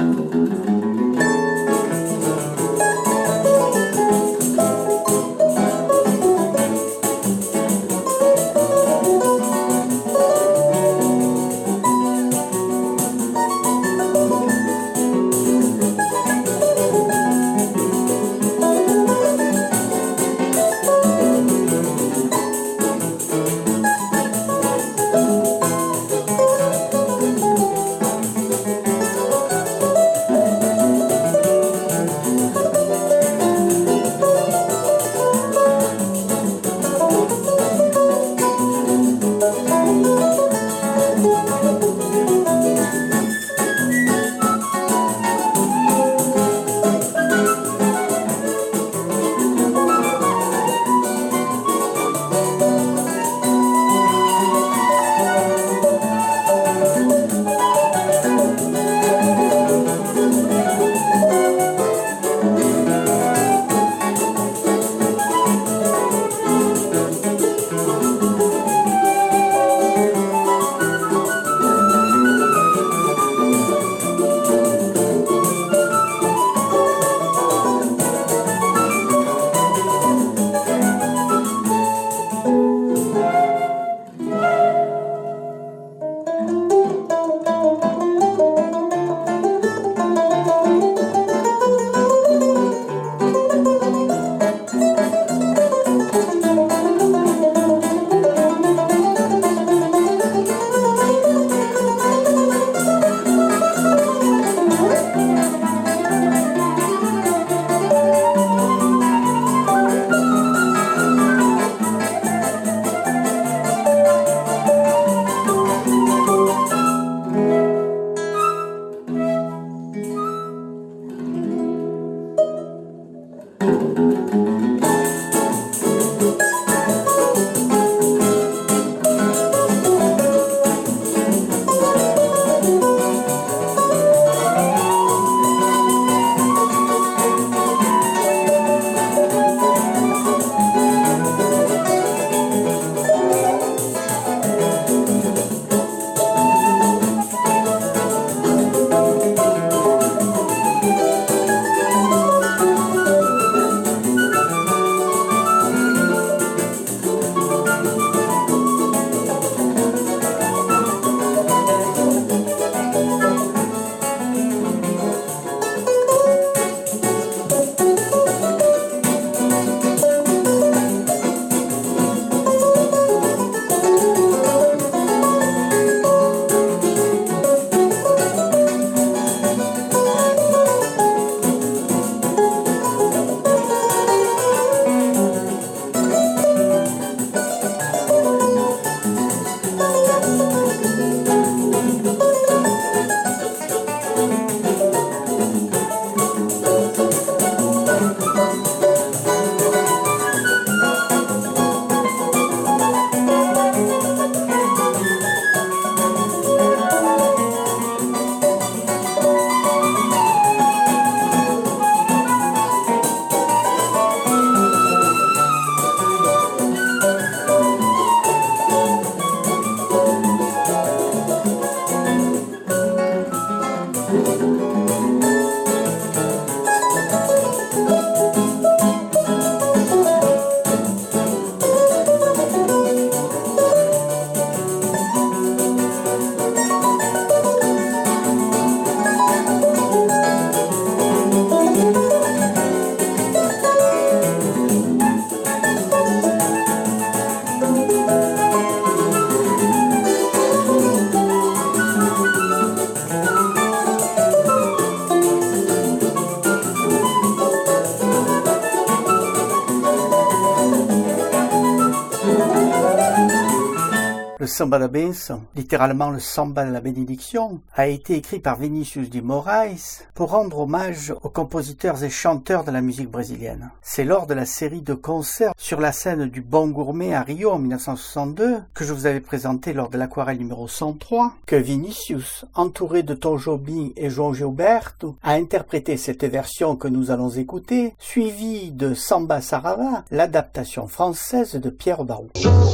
[SPEAKER 8] Samba da Benção, littéralement le Samba de la Bénédiction, a été écrit par Vinícius de Moraes pour rendre hommage aux compositeurs et chanteurs de la musique brésilienne. C'est lors de la série de concerts sur la scène du Bon Gourmet à Rio en mille neuf cent soixante-deux, que je vous avais présenté lors de l'Aquarelle numéro cent trois, que Vinícius, entouré de Tom Jobim et João Gilberto, a interprété cette version que nous allons écouter, suivie de Samba Sarava, l'adaptation française de Pierre Barou.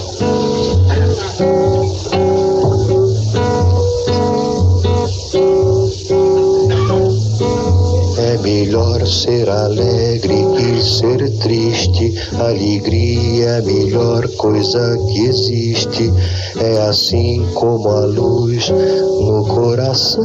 [SPEAKER 9] É melhor ser alegre que ser triste. Alegria é a melhor coisa que existe. É assim como a luz no coração.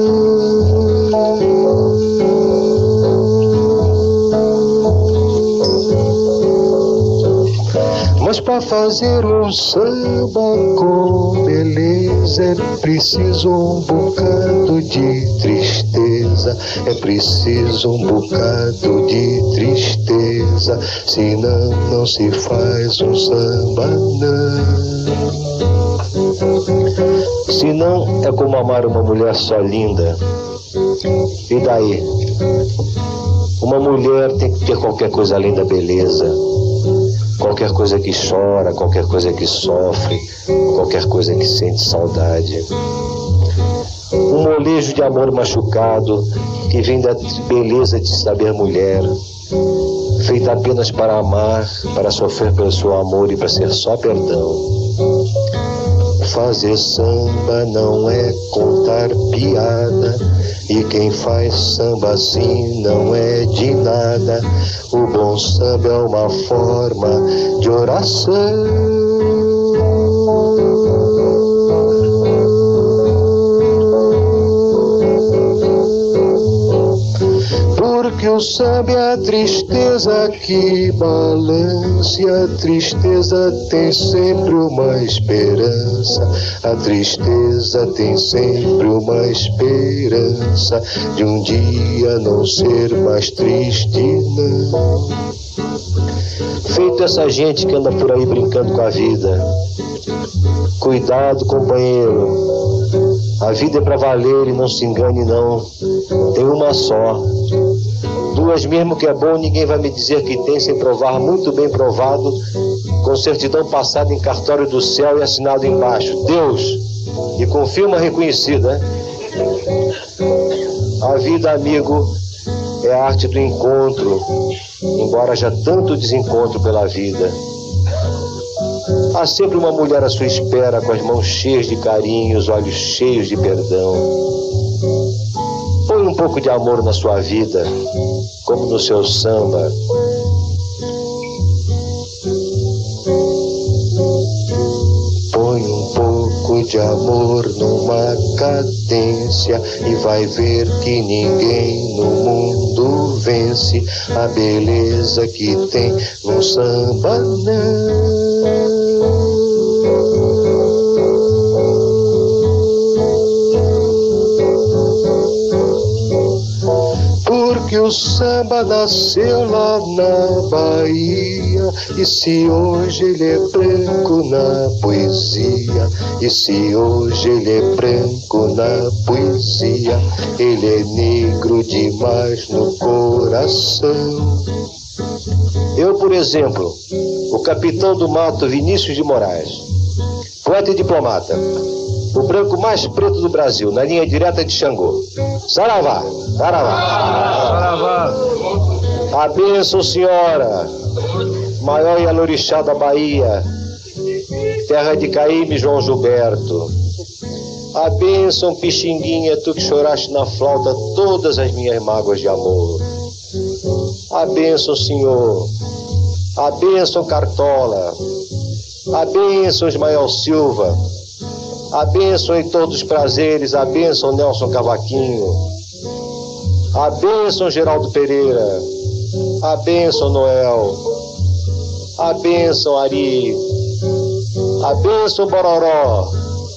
[SPEAKER 9] Mas para fazer um samba com beleza é preciso um bocado de tristeza, é preciso um bocado de tristeza, senão não se faz um samba não. Senão é como amar uma mulher só linda. E daí? Uma mulher tem que ter qualquer coisa além da beleza. Qualquer coisa que chora, qualquer coisa que sofre, qualquer coisa que sente saudade. Um molejo de amor machucado que vem da beleza de saber mulher, feita apenas para amar, para sofrer pelo seu amor e para ser só perdão. Fazer samba não é contar piada, e quem faz samba assim não é de nada. O bom samba é uma forma de oração. Porque o samba é a tristeza que balança, e a tristeza tem sempre uma esperança. A tristeza tem sempre uma esperança de um dia não ser mais triste, não. Feito essa gente que anda por aí brincando com a vida. Cuidado, companheiro. A vida é pra valer e não se engane, não. Tem uma só. duas mesmo que é bom, ninguém vai me dizer que tem sem provar, muito bem provado, com certidão passada em cartório do céu e assinado embaixo, Deus, e com firma reconhecida. A vida, amigo, é a arte do encontro, embora haja tanto desencontro pela vida. Há sempre uma mulher à sua espera, com as mãos cheias de carinho, os olhos cheios de perdão. Põe um pouco de amor na sua vida, como no seu samba. Põe um pouco de amor numa cadência e vai ver que ninguém no mundo vence a beleza que tem no samba, não. Porque o samba nasceu lá na Bahia, e se hoje ele é branco na poesia, e se hoje ele é branco na poesia, ele é negro demais no coração. Eu, por exemplo, o capitão do mato Vinícius de Moraes, poeta e diplomata, o branco mais preto do Brasil, na linha direta de Xangô. Saravá, saravá, saravá. A bênção, senhora, maior Yalorixá da Bahia, terra de Caíme e João Gilberto. A bênção, Pixinguinha, tu que choraste na flauta todas as minhas mágoas de amor. A bênção, senhor. A bênção, Cartola. A bênção, Ismael Silva. A bênção em todos os prazeres, a bênção Nelson Cavaquinho, a bênção Geraldo Pereira, a bênção Noel, a bênção Ari, a bênção Bororó,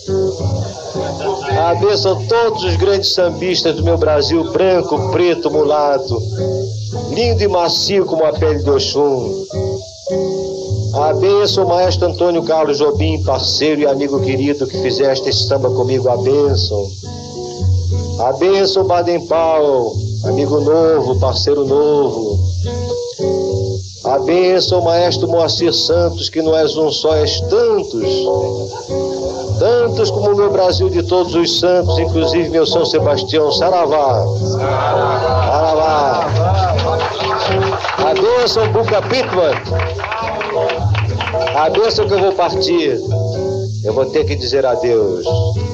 [SPEAKER 9] a bênção todos os grandes sambistas do meu Brasil, branco, preto, mulato, lindo e macio como a pele de Oxum. A bênção, maestro Antônio Carlos Jobim, parceiro e amigo querido que fizeste esse samba comigo, a bênção. A bênção, Baden Powell, amigo novo, parceiro novo. A bênção, maestro Moacir Santos, que não és um só, és tantos. Tantos como o meu Brasil de todos os santos, inclusive meu São Sebastião, Saravá. Saravá. A bênção, Buca Pittman. A bênção que eu vou partir, eu vou ter que dizer adeus.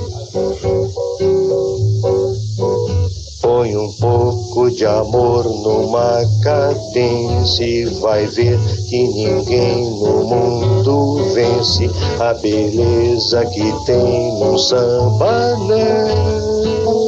[SPEAKER 9] Põe um pouco de amor numa cadência e vai ver que ninguém no mundo vence a beleza que tem num samba, não.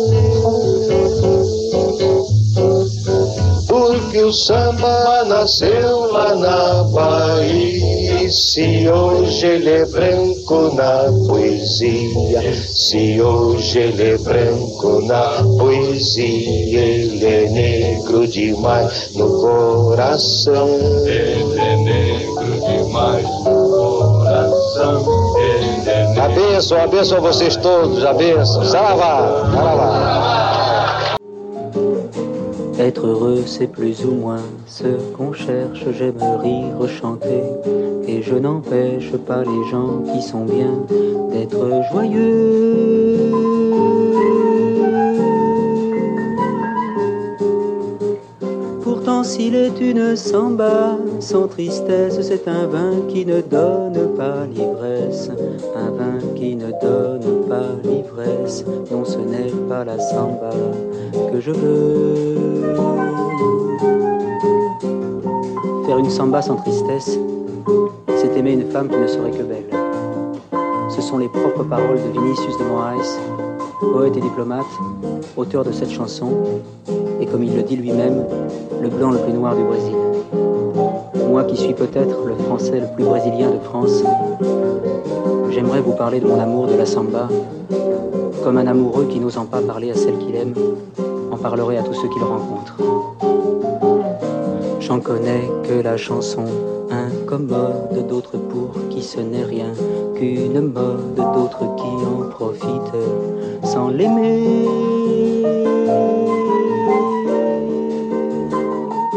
[SPEAKER 9] Porque o samba nasceu lá na Bahia, e se hoje ele é branco na poesia, se hoje ele é branco na poesia, ele é negro demais no coração. Ele é negro demais no coração. Ele é negro. A bênção, a bênção a vocês todos, a bênção. Saravá, saravá.
[SPEAKER 10] Être heureux, c'est plus ou moins ce qu'on cherche. J'aime rire, chanter, et je n'empêche pas les gens qui sont bien d'être joyeux. Pourtant, s'il est une samba sans tristesse, c'est un vin qui ne donne pas l'ivresse. Un vin qui ne donne pas l'ivresse. Non, ce n'est pas la samba que je veux. Faire une samba sans tristesse, c'est aimer une femme qui ne serait que belle. Ce sont les propres paroles de Vinícius de Moraes, poète et diplomate, auteur de cette chanson, et comme il le dit lui-même, le blanc le plus noir du Brésil. Moi qui suis peut-être le français le plus brésilien de France, j'aimerais vous parler de mon amour de la samba, comme un amoureux qui n'osant pas parler à celle qu'il aime, en parlerait à tous ceux qu'il rencontre. J'en connais que la chanson incommode, d'autres pour qui ce n'est rien qu'une mode, d'autres qui en profitent sans l'aimer.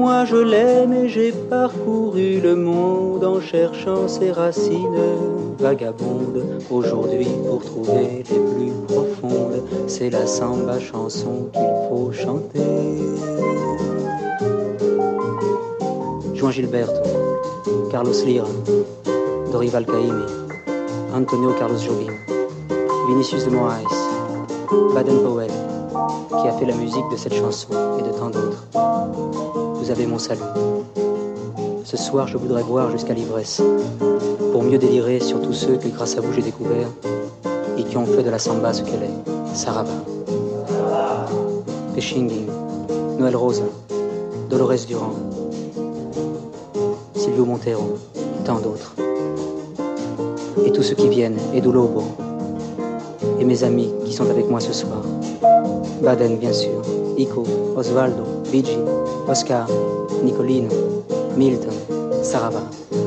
[SPEAKER 10] moi je l'aime et j'ai parcouru le monde en cherchant ses racines vagabondes. Aujourd'hui pour trouver les plus profondes, c'est la samba chanson qu'il faut chanter. Juan Gilberto, Carlos Lira, Dorival Caymmi, Antonio Carlos Jobim, Vinicius de Moraes, Baden Powell, qui a fait la musique de cette chanson et de tant d'autres. Vous avez mon salut. Ce soir, je voudrais voir jusqu'à l'ivresse, pour mieux délirer sur tous ceux que grâce à vous j'ai découvert et qui ont fait de la samba ce qu'elle est. Saraba, Pechinguing, Noël Rosa, Dolores Durand, Silvio Montero, et tant d'autres. Et tous ceux qui viennent, Edu Lobo, et mes amis qui sont avec moi ce soir. Baden, bien sûr, Ico, Osvaldo, Luigi, Oscar, Nicolino, Milton, Saraba.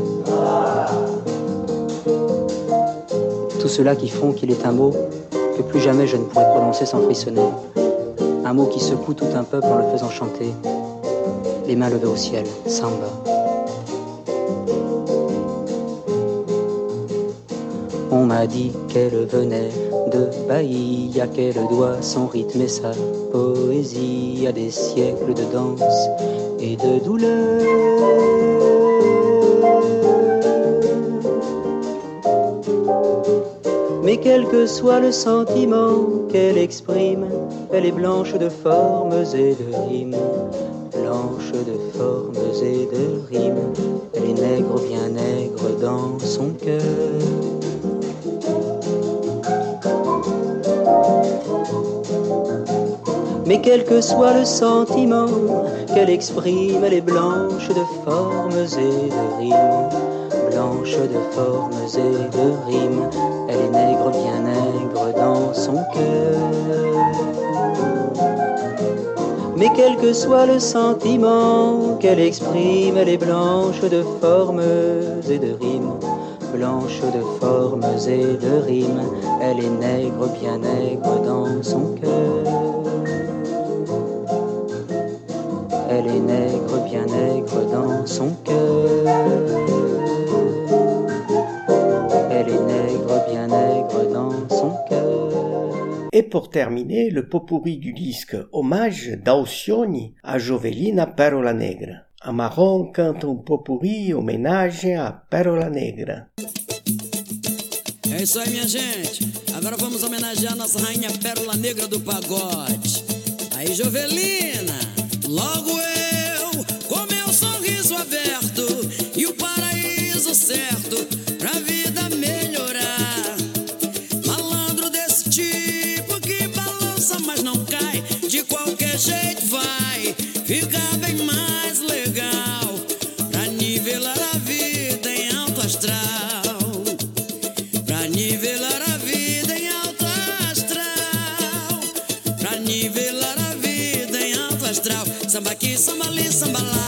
[SPEAKER 10] Tout cela qui font qu'il est un mot que plus jamais je ne pourrai prononcer sans frissonner. Un mot qui secoue tout un peuple en le faisant chanter, les mains levées au ciel, samba. On m'a dit qu'elle venait de Bahia, qu'elle doit son rythme et sa poésie à des siècles de danse et de douleur. Mais quel que soit le sentiment qu'elle exprime, elle est blanche de formes et de rimes. Blanche de formes et de rimes, elle est nègre, bien nègre dans son cœur. Mais quel que soit le sentiment qu'elle exprime, elle est blanche de formes et de rimes. Blanche de formes et de rimes, elle est nègre, bien nègre dans son cœur. Mais quel que soit le sentiment qu'elle exprime, elle est blanche de formes et de rimes. Blanche de formes et de rimes, elle est nègre, bien nègre dans son cœur. Elle est nègre, bien nègre dans son cœur. Elle est nègre, bien nègre dans son cœur.
[SPEAKER 8] Et pour terminer, le pot-pourri du disque Hommage d'Alcione à Jovelina Pérola Negra. Amarron canta um pot-pourri homenagem a Pérola Negra.
[SPEAKER 11] É isso aí, minha gente. Agora vamos homenagear a nossa rainha Pérola Negra do pagode. Aí, Jovelina, logo eu, com meu sorriso aberto e o paraíso certo pra vida melhorar. Malandro desse tipo que balança, mas não cai, de qualquer jeito vai ficar bem mais legal pra nivelar a vida em alto astral. Pra nivelar a vida em alto astral. Pra nivelar a vida em alto astral. Samba aqui, samba ali, samba lá.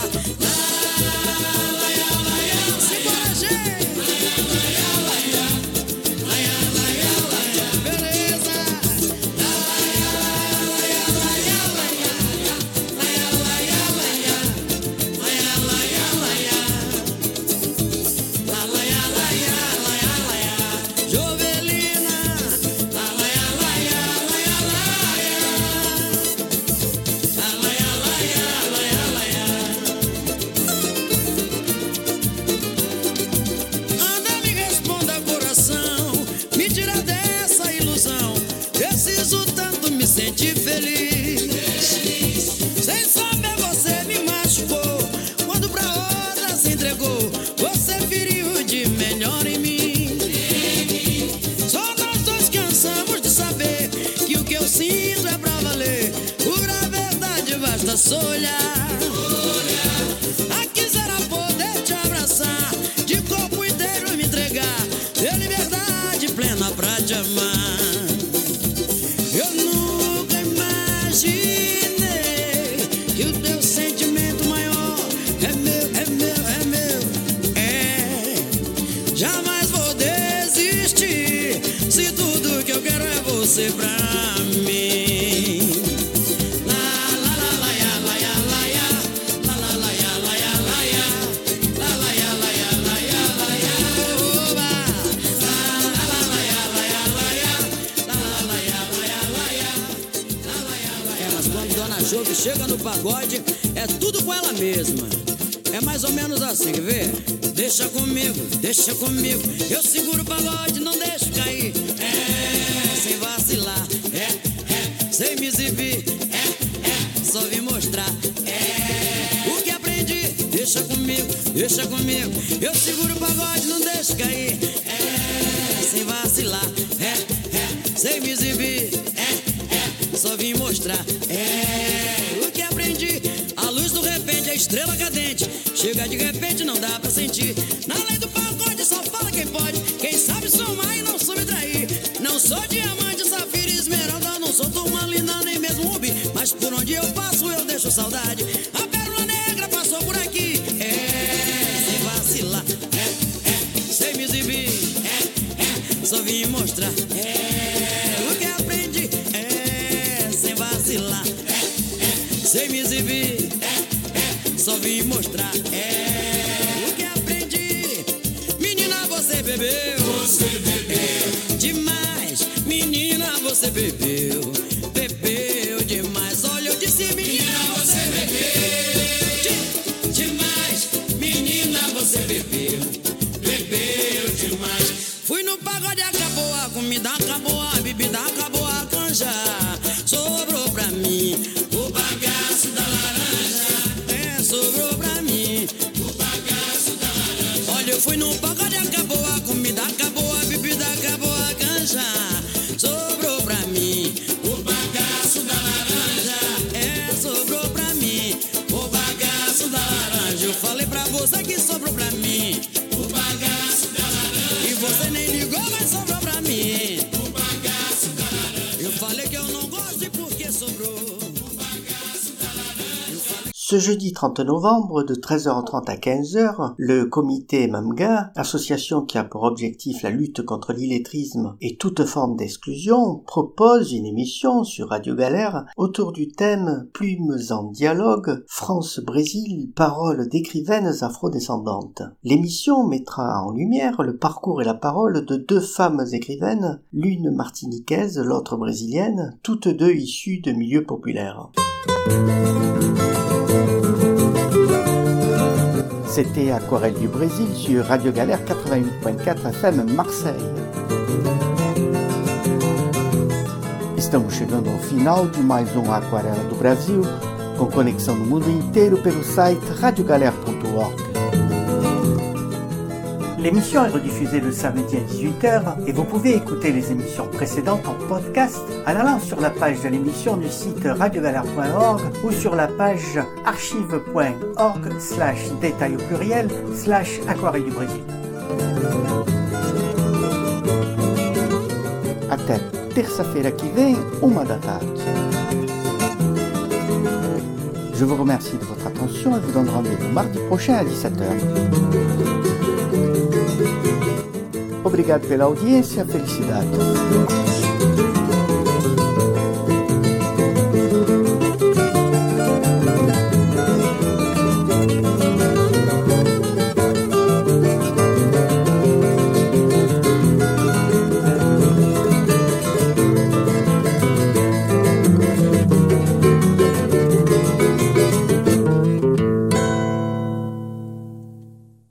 [SPEAKER 11] Olhar, a quiser poder te abraçar, de corpo inteiro me entregar, ter liberdade plena pra te amar. Eu nunca imaginei que o teu sentimento maior é meu, é meu, é meu, é. Jamais vou desistir, se tudo que eu quero é você pra mim. La la la la ya, la ya la ya, la la la ya. Dona Jô que chega no pagode, é tudo com ela mesma. É mais ou menos assim, quer ver? Deixa comigo, deixa comigo, eu seguro o pagode, não deixo cair. É, sem vacilar, é, é, sem me exibir, é, é, só vim mostrar, é, o que aprendi. Deixa comigo, deixa comigo, eu seguro o pagode, não deixo cair. É, sem vacilar, é, é, sem me exibir, é, é, só vim mostrar, é, o que aprendi. A luz do repente, a estrela cadente, chega de repente, não dá pra sentir. Na lei do pagode só fala quem pode, quem sabe somar e não subtrair. Não sou diamante, safira e esmeralda, não sou turmalina nem mesmo rubi, mas por onde eu passo eu deixo saudade. A pérola negra passou por aqui, é, sem vacilar, é, é, sem me exibir, é, é, só vim mostrar, é, o que aprendi, é, sem vacilar, é, é, sem me exibir, é, é, só vim mostrar, é, o que aprendi. Menina, você bebeu, você bebeu demais, menina, você bebeu, bebeu demais. Olha, eu disse, menina, você bebeu de, demais, menina, você bebeu, bebeu demais. Fui no pagode, acabou a comida, acabou a bebida, acabou a canja, sobrou pra mim o bagaço da laranja, é, sobrou pra mim o bagaço da laranja. Olha, eu fui no pagode, acabou a comida, acabou a bebida, acabou a canja, sobrou pra mim o bagaço da laranja, é, sobrou pra mim o bagaço da laranja. Eu falei pra você que sobrou pra mim o bagaço da laranja, e você nem ligou, mas sobrou pra mim o bagaço da laranja. Eu falei que eu não gosto e por que sobrou o bagaço da laranja.
[SPEAKER 1] Ce jeudi trente novembre, de treize heures trente à quinze heures, le comité MAMGA, association qui a pour objectif la lutte contre l'illettrisme et toute forme d'exclusion, propose une émission sur Radio Galère autour du thème « Plumes en dialogue, France-Brésil, paroles d'écrivaines afrodescendantes ». L'émission mettra en lumière le parcours et la parole de deux femmes écrivaines, l'une martiniquaise, l'autre brésilienne, toutes deux issues de milieux populaires.
[SPEAKER 8] C'était Aquarelle du Brésil sur Radio Galère quatre-vingt-huit virgule quatre F M Marseille. Estamos chegando ao final de mais um Aquarela do Brasil, com conexão no mundo inteiro pelo site radio galère ponto org. L'émission est rediffusée le samedi à dix-huit heures et vous pouvez écouter les émissions précédentes en podcast en allant sur la page de l'émission du site radio galère point org ou sur la page archive point org slash détail au pluriel slash aquarelle du Brésil. Até terça-feira que vem, uma da tarde. Je vous remercie de votre attention et vous donne rendez-vous mardi prochain à dix-sept heures. Obrigado pela audiência, felicidades.